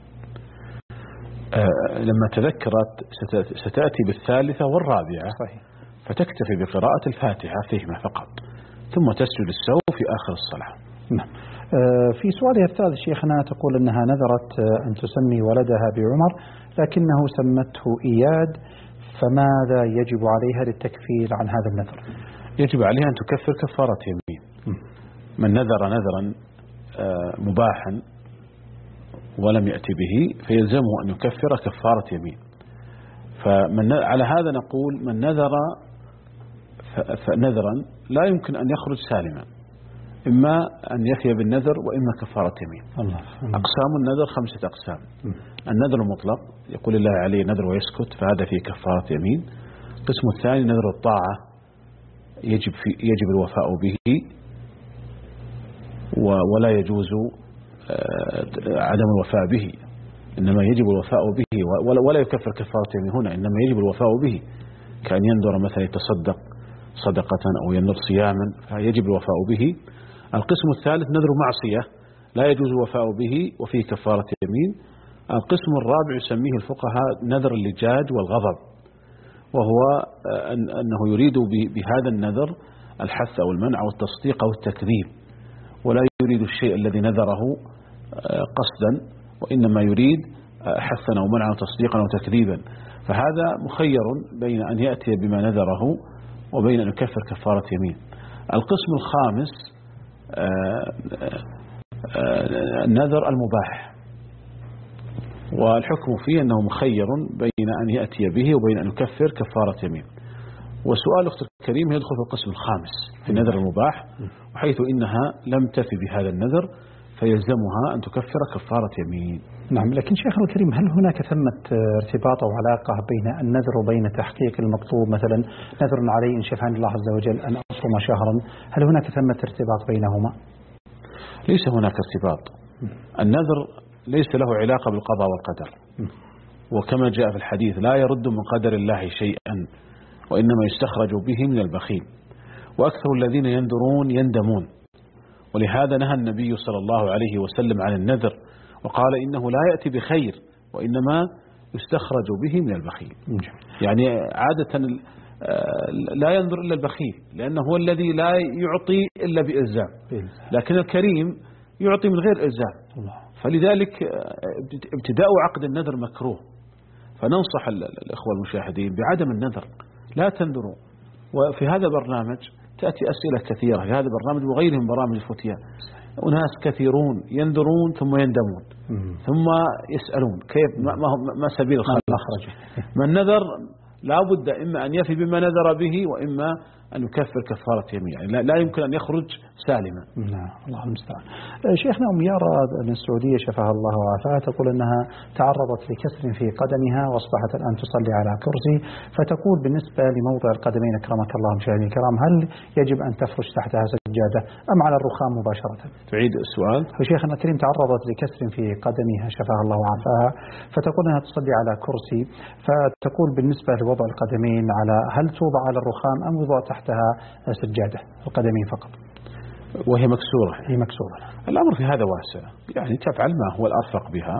آه لما تذكرت ستأتي بالثالثة والرابعة. صحيح. فتكتفي بقراءة الفاتحة فيهما فقط ثم تسجد السهو في آخر الصلاة. نعم. في سؤالها الثالث شيخنا تقول أنها نذرت أن تسمي ولدها بعمر لكنه سمته إياد، فماذا يجب عليها للتكفير عن هذا النذر؟ يجب عليها أن تكفر كفارة يمين. من نذر نذرا مباحا ولم يأتي به فيلزمه أن يكفر كفارة يمين. فمن على هذا نقول من نذر فنذرا لا يمكن أن يخرج سالما، إما أن يفي بالنذر وإما كفارة يمين. الله. أقسام النذر خمسة أقسام. النذر المطلق يقول الله عليه نذر ويسكت فهذا فيه كفارة يمين. القسم الثاني نذر الطاعة يجب, في يجب الوفاء به ولا يجوز عدم الوفاء به، إنما يجب الوفاء به ولا يكفر كفارة يمين هنا، إنما يجب الوفاء به، كأن ينذر مثلا يتصدق صدقة أو ينذر صياما فيجب الوفاء به. القسم الثالث نذر معصية لا يجوز الوفاء به وفيه كفارة يمين. القسم الرابع يسميه الفقهاء نذر اللجاج والغضب، وهو أنه يريد بهذا النذر الحث أو المنع أو التصديق أو التكذيب، ولا يريد الشيء الذي نذره قصدا، وإنما يريد حثا أو منعا وتصديقا أو تكذيبا، فهذا مخير بين أن يأتي بما نذره وبين أن يكفر كفارة يمين. القسم الخامس النذر المباح، والحكم فيه أنه مخير بين أن يأتي به وبين أن يكفر كفارة يمين. وسؤال أخت الكريم يدخل في القسم الخامس في النذر المباح، وحيث إنها لم تفي بهذا النذر فيلزمها أن تكفر كفارة يمين. نعم، لكن شيخنا الكريم هل هناك ثمة ارتباط أو علاقة بين النذر وبين تحقيق المطلوب؟ مثلا نذر علي إن شفعني الله عز وجل أن أصوم شهرا، هل هناك ثمة ارتباط بينهما؟ ليس هناك ارتباط. النذر ليس له علاقة بالقضاء والقدر، وكما جاء في الحديث لا يرد من قدر الله شيئا، وإنما يستخرج به من البخيل، وأكثر الذين ينذرون يندمون، ولهذا نهى النبي صلى الله عليه وسلم عن النذر وقال إنه لا يأتي بخير وإنما يستخرج به من البخيل. يعني عادة لا ينذر إلا البخيل، لأنه هو الذي لا يعطي إلا بإلزام، لكن الكريم يعطي من غير إلزام، فلذلك ابتداء عقد النذر مكروه. فننصح الإخوة المشاهدين بعدم النذر، لا تنذروا. وفي هذا البرنامج تأتي أسئلة كثيرة في هذا البرنامج وغيره من برامج الفتيا، أناس كثيرون ينذرون ثم يندمون ثم يسألون كيف ما, ما سبيل الخروج. من نذر لا بد إما أن يفي بما نذر به وإما أن يكفر كفارة يمين، يعني لا, لا يمكن أن يخرج سالما. نعم، الله المستعان. شيخنا أم يارا من السعودية شفاها الله وعافاها تقول أنها تعرضت لكسر في قدمها وأصبحت الآن تصلي على كرسي، فتقول بالنسبة لموضع القدمين أكرمك الله مشاهدينا الكرام هل يجب أن تفرش تحتها سجادة أم على الرخام مباشرة؟ تعيد السؤال. شيخنا الكريم تعرضت لكسر في قدمها شفاها الله وعافاها، فتقول أنها تصلي على كرسي، فتقول بالنسبة لوضع القدمين على هل توضع على الرخام أم يوضع تحتها سجادة القدمين فقط وهي مكسورة؟ هي مكسورة. الأمر في هذا واسع، يعني تفعل ما هو الأرفق بها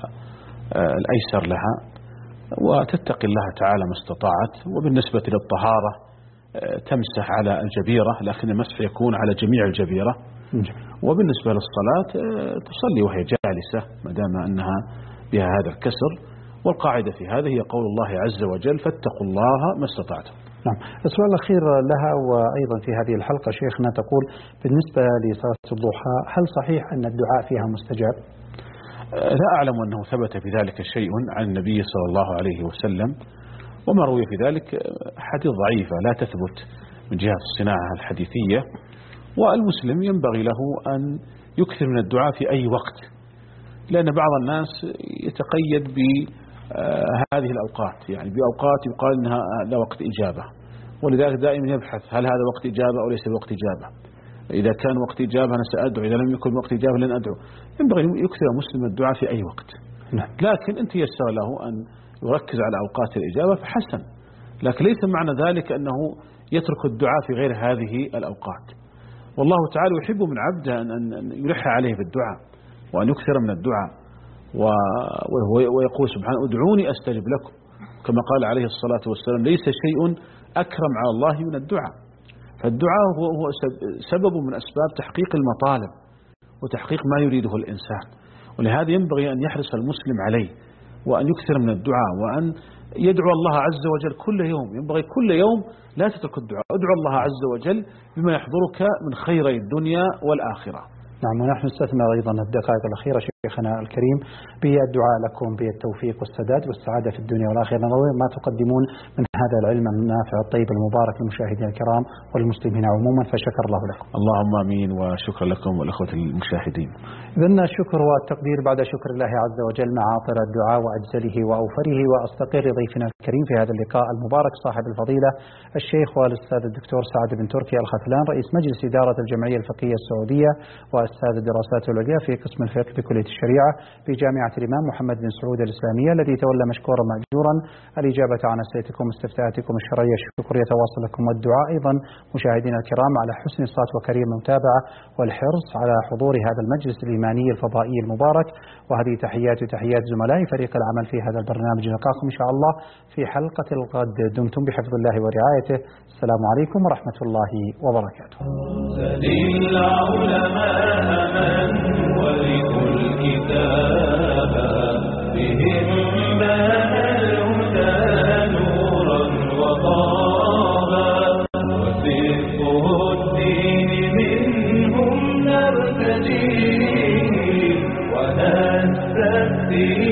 والأيسر لها، وتتقي الله تعالى ما استطاعت. وبالنسبة للطهارة تمسح على الجبيرة، لكن المسح يكون على جميع الجبيرة. وبالنسبة للصلاة تصلي وهي جالسة ما دام أنها بها هذا الكسر. والقاعدة في هذا هي قول الله عز وجل فاتقوا الله ما استطعتم. نعم. السؤال الأخير لها وأيضا في هذه الحلقة شيخنا تقول بالنسبة لصلاة الضحى هل صحيح أن الدعاء فيها مستجاب؟ لا أعلم أنه ثبت في ذلك شيء عن النبي صلى الله عليه وسلم، وما روي في ذلك حديث ضعيفة لا تثبت من جهة الصناعة الحديثية. والمسلم ينبغي له أن يكثر من الدعاء في أي وقت، لأن بعض الناس يتقيد ب آه هذه الأوقات، يعني بأوقات يقال أنها لا وقت إجابة، ولذلك دائما يبحث هل هذا وقت إجابة أو ليس بوقت إجابة. إذا كان وقت إجابة أنا سأدعو، إذا لم يكن وقت إجابة لن أدعو. ينبغي يكثر مسلم الدعاء في أي وقت. نعم. لكن أنت يسر له أن يركز على أوقات الإجابة فحسن، لكن ليس معنى ذلك أنه يترك الدعاء في غير هذه الأوقات. والله تعالى يحب من عبده أن يلح عليه بالدعاء وأن يكثر من الدعاء، ويقول سبحانه ادعوني أستجب لكم، كما قال عليه الصلاة والسلام ليس شيء أكرم على الله من الدعاء. فالدعاء هو سبب من أسباب تحقيق المطالب وتحقيق ما يريده الإنسان، ولهذا ينبغي أن يحرص المسلم عليه وأن يكثر من الدعاء وأن يدعو الله عز وجل كل يوم. ينبغي كل يوم لا تترك الدعاء، ادعو الله عز وجل بما يحضرك من خيري الدنيا والآخرة. نعم. ونحن نستثمر أيضا الدقائق الأخيرة شيخنا الكريم بالدعاء لكم بالتوفيق والسداد والسعادة في الدنيا والآخرة، نظير ما تقدمون من هذا العلم النافع الطيب المبارك للمشاهدين الكرام والمسلمين عموما، فشكر الله لكم. اللهم آمين، وشكرا لكم والأخوة المشاهدين. إذن الشكر والتقدير بعد شكر الله عز وجل مع عاطر الدعاء وأجزله وأوفره، وأستقر ضيفنا الكريم في هذا اللقاء المبارك صاحب الفضيلة الشيخ والأستاذ الدكتور سعد بن تركي الختلان، رئيس مجلس إدارة الجمعية الفقهية السعودية وأستاذ الدراسات العليا في قسم الفقه بكلية الشريعة بجامعة الإمام محمد بن سعود الإسلامية، الذي تولى مشكورا مأجورا الإجابة عن أسئلتكم واستفتاءاتكم الشرعية. الشكر يتواصل لكم والدعاء أيضا مشاهدينا الكرام على حسن الصوت وكريم المتابعة والحرص على حضور هذا المجلس الإيماني الفضائي المبارك. وهذه تحيات وتحيات زملائي فريق العمل في هذا البرنامج. نلقاكم إن شاء الله في حلقة الغد. دمتم بحفظ الله ورعايته. السلام عليكم ورحمة الله وبركاته. سليل العلماء من ورثوا الكتاب بهم بان الهدى نورا وطابا وصدقه الدين منهم نرتجي ونستفتي